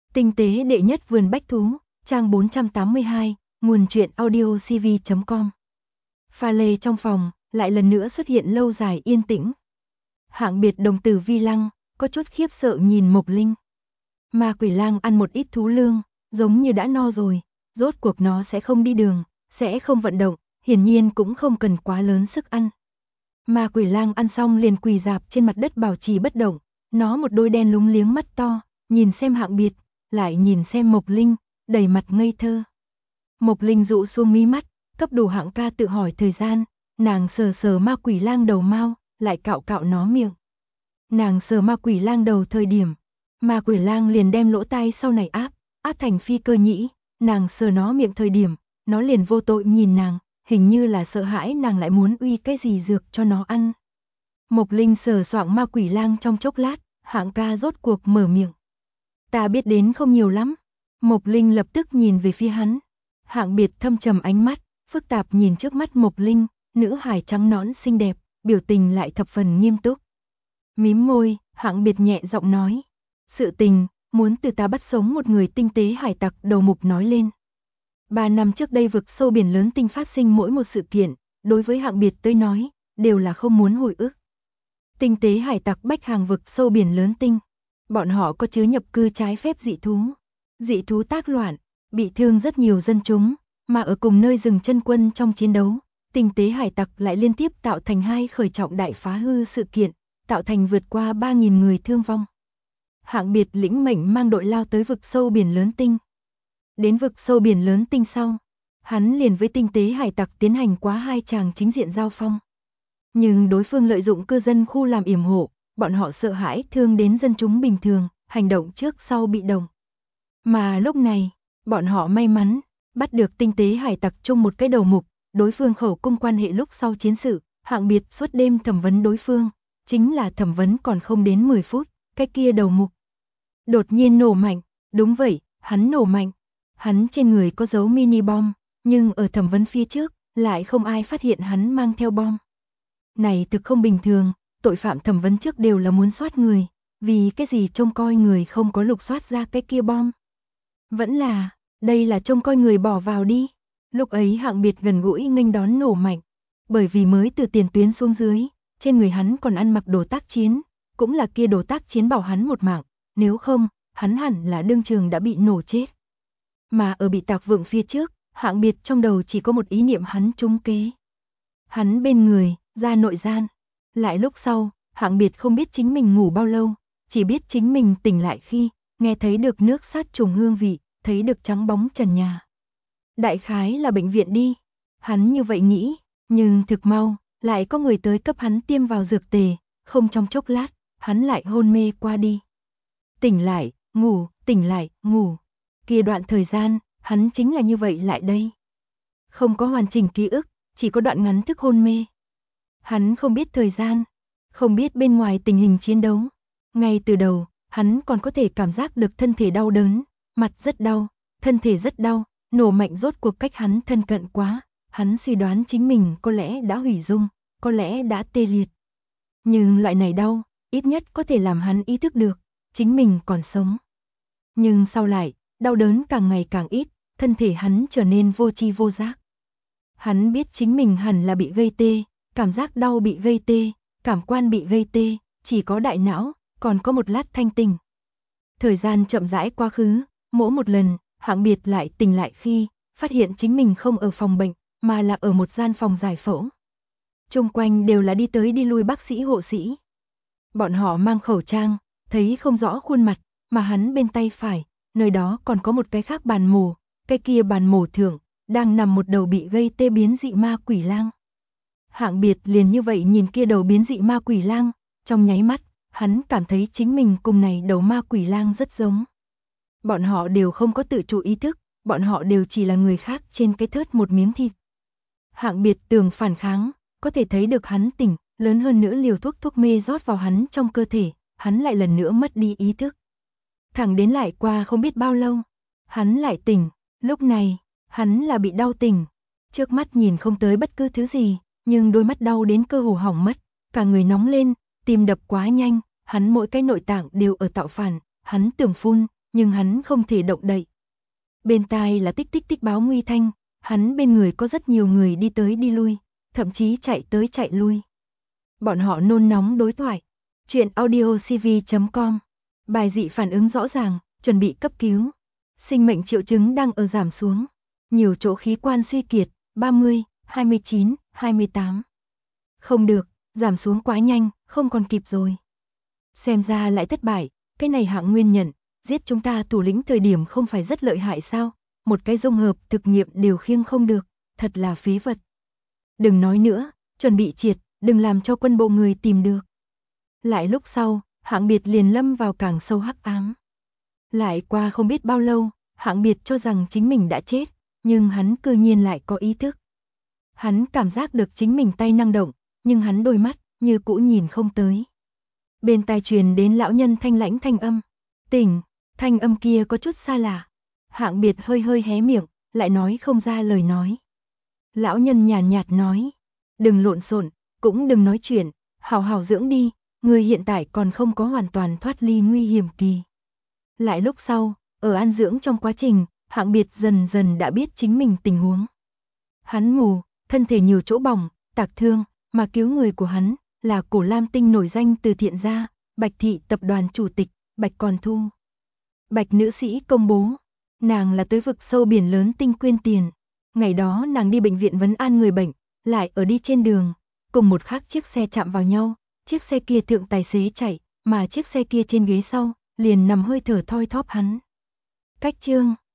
Tinh tế đệ nhất vườn bách thú, trang 482, nguồn truyện audio cv.com. Pha lê trong phòng, lại lần nữa xuất hiện lâu dài yên tĩnh. Hạng Biệt đồng tử vi lăng, có chút khiếp sợ nhìn Mộc Linh. Ma quỷ lang ăn một ít thú lương, giống như đã no rồi, rốt cuộc nó sẽ không đi đường, sẽ không vận động, hiển nhiên cũng không cần quá lớn sức ăn. Ma quỷ lang ăn xong liền quỳ rạp trên mặt đất bảo trì bất động, nó một đôi đen lúng liếng mắt to, nhìn xem Hạng Biệt, lại nhìn xem Mộc Linh, đầy mặt ngây thơ. Mộc Linh dụ xuống mí mắt, cấp đủ Hạng ca tự hỏi thời gian, nàng sờ sờ ma quỷ lang đầu mau, lại cạo cạo nó miệng. Nàng sờ ma quỷ lang đầu thời điểm, ma quỷ lang liền đem lỗ tai sau này áp thành phi cơ nhĩ, nàng sờ nó miệng thời điểm, nó liền vô tội nhìn nàng, hình như là sợ hãi nàng lại muốn uy cái gì dược cho nó ăn. Mộc Linh sờ soạng ma quỷ lang trong chốc lát, Hạng ca rốt cuộc mở miệng. Ta biết đến không nhiều lắm. Mộc Linh lập tức nhìn về phía hắn. Hạng Biệt thâm trầm ánh mắt, phức tạp nhìn trước mắt Mộc Linh, nữ hài trắng nõn xinh đẹp, biểu tình lại thập phần nghiêm túc. Mím môi, Hạng Biệt nhẹ giọng nói. Sự tình, muốn từ ta bắt sống một người tinh tế hải tặc, đầu mục nói lên. 3 năm trước đây vực sâu biển lớn tinh phát sinh mỗi một sự kiện, đối với Hạng Biệt tới nói, đều là không muốn hồi ức. Tinh tế hải tặc bách hàng vực sâu biển lớn tinh. Bọn họ có chứa nhập cư trái phép dị thú. Dị thú tác loạn, bị thương rất nhiều dân chúng, mà ở cùng nơi dừng chân quân trong chiến đấu, tinh tế hải tặc lại liên tiếp tạo thành 2 khởi trọng đại phá hư sự kiện, tạo thành vượt qua 3.000 người thương vong. Hạng Biệt lĩnh mệnh mang đội lao tới vực sâu biển lớn tinh. Đến vực sâu biển lớn tinh sau, hắn liền với tinh tế hải tặc tiến hành quá 2 tràng chính diện giao phong. Nhưng đối phương lợi dụng cư dân khu làm yểm hộ, bọn họ sợ hãi thương đến dân chúng bình thường, hành động trước sau bị động. Mà lúc này, bọn họ may mắn, bắt được tinh tế hải tặc chung một cái đầu mục, đối phương khẩu cung quan hệ lúc sau chiến sự, Hạng Biệt suốt đêm thẩm vấn đối phương, chính là thẩm vấn còn không đến 10 phút, cái kia đầu mục. Đột nhiên nổ mạnh, đúng vậy, hắn nổ mạnh. Hắn trên người có dấu mini bom, nhưng ở thẩm vấn phía trước, lại không ai phát hiện hắn mang theo bom. Này thực không bình thường, tội phạm thẩm vấn trước đều là muốn soát người, vì cái gì trông coi người không có lục soát ra cái kia bom. Vẫn là, đây là trông coi người bỏ vào đi. Lúc ấy Hạng Biệt gần gũi nghênh đón nổ mạnh, bởi vì mới từ tiền tuyến xuống dưới, trên người hắn còn ăn mặc đồ tác chiến, cũng là kia đồ tác chiến bảo hắn một mạng, nếu không, hắn hẳn là đương trường đã bị nổ chết. Mà ở bị tạc vượng phía trước, Hạng Biệt trong đầu chỉ có một ý niệm hắn trúng kế. Hắn bên người, ra nội gian. Lại lúc sau, Hạng Biệt không biết chính mình ngủ bao lâu, chỉ biết chính mình tỉnh lại khi nghe thấy được nước sát trùng hương vị, thấy được trắng bóng trần nhà. Đại khái là bệnh viện đi. Hắn như vậy nghĩ, nhưng thực mau, lại có người tới cấp hắn tiêm vào dược tề, không trong chốc lát, hắn lại hôn mê qua đi. Tỉnh lại, ngủ, tỉnh lại, ngủ. Kia đoạn thời gian, hắn chính là như vậy lại đây. Không có hoàn chỉnh ký ức, chỉ có đoạn ngắn thức hôn mê. Hắn không biết thời gian, không biết bên ngoài tình hình chiến đấu. Ngay từ đầu, hắn còn có thể cảm giác được thân thể đau đớn, mặt rất đau, thân thể rất đau, nổ mạnh rốt cuộc cách hắn thân cận quá. Hắn suy đoán chính mình có lẽ đã hủy dung, có lẽ đã tê liệt. Nhưng loại này đau, ít nhất có thể làm hắn ý thức được, chính mình còn sống. Nhưng sau lại, đau đớn càng ngày càng ít, thân thể hắn trở nên vô tri vô giác. Hắn biết chính mình hẳn là bị gây tê, cảm giác đau bị gây tê, cảm quan bị gây tê, chỉ có đại não, còn có một lát thanh tỉnh. Thời gian chậm rãi quá khứ, mỗi một lần, Hạng Biệt lại tỉnh lại khi, phát hiện chính mình không ở phòng bệnh, mà là ở một gian phòng giải phẫu. Chung quanh đều là đi tới đi lui bác sĩ hộ sĩ. Bọn họ mang khẩu trang, thấy không rõ khuôn mặt, mà hắn bên tay phải, nơi đó còn có một cái khác bàn mổ, cái kia bàn mổ thượng, đang nằm một đầu bị gây tê biến dị ma quỷ lang. Hạng Biệt liền như vậy nhìn kia đầu biến dị ma quỷ lang, trong nháy mắt, hắn cảm thấy chính mình cùng này đầu ma quỷ lang rất giống. Bọn họ đều không có tự chủ ý thức, bọn họ đều chỉ là người khác trên cái thớt một miếng thịt. Hạng Biệt tưởng phản kháng, có thể thấy được hắn tỉnh, lớn hơn nữa liều thuốc mê rót vào hắn trong cơ thể, hắn lại lần nữa mất đi ý thức. Thẳng đến lại qua không biết bao lâu, hắn lại tỉnh, lúc này, hắn là bị đau tỉnh. Trước mắt nhìn không tới bất cứ thứ gì, nhưng đôi mắt đau đến cơ hồ hỏng mất, cả người nóng lên, tim đập quá nhanh, hắn mỗi cái nội tạng đều ở tạo phản, hắn tưởng phun, nhưng hắn không thể động đậy. Bên tai là tích tích tích báo nguy thanh, hắn bên người có rất nhiều người đi tới đi lui, thậm chí chạy tới chạy lui. Bọn họ nôn nóng đối thoại. Chuyện audiocv.com. Bài dị phản ứng rõ ràng, chuẩn bị cấp cứu. Sinh mệnh triệu chứng đang ở giảm xuống. Nhiều chỗ khí quan suy kiệt, 30, 29, 28. Không được, giảm xuống quá nhanh, không còn kịp rồi. Xem ra lại thất bại, cái này Hạng Nguyên nhận, giết chúng ta thủ lĩnh thời điểm không phải rất lợi hại sao, một cái dung hợp thực nghiệm đều khiêng không được, thật là phí vật. Đừng nói nữa, chuẩn bị triệt, đừng làm cho quân bộ người tìm được. Lại lúc sau, Hạng Biệt liền lâm vào càng sâu hắc ám. Lại qua không biết bao lâu, Hạng Biệt cho rằng chính mình đã chết, nhưng hắn cư nhiên lại có ý thức. Hắn cảm giác được chính mình tay năng động, nhưng hắn đôi mắt như cũ nhìn không tới. Bên tai truyền đến lão nhân thanh lãnh thanh âm. Tỉnh, thanh âm kia có chút xa lạ. Hạng Biệt hơi hơi hé miệng, lại nói không ra lời nói. Lão nhân nhàn nhạt nói, đừng lộn xộn, cũng đừng nói chuyện, hào hào dưỡng đi, người hiện tại còn không có hoàn toàn thoát ly nguy hiểm kỳ. Lại lúc sau, ở an dưỡng trong quá trình, Hạng Biệt dần dần đã biết chính mình tình huống. Hắn mù, thân thể nhiều chỗ bỏng, tạc thương, mà cứu người của hắn là Cổ Lam Tinh nổi danh từ thiện gia, Bạch Thị tập đoàn chủ tịch, Bạch Còn Thu. Bạch nữ sĩ công bố, nàng là tới vực sâu biển lớn tinh quyên tiền. Ngày đó nàng đi bệnh viện vấn an người bệnh, lại ở đi trên đường, cùng một khác chiếc xe chạm vào nhau, chiếc xe kia thượng tài xế chạy, mà chiếc xe kia trên ghế sau, liền nằm hơi thở thoi thóp hắn. Cách chương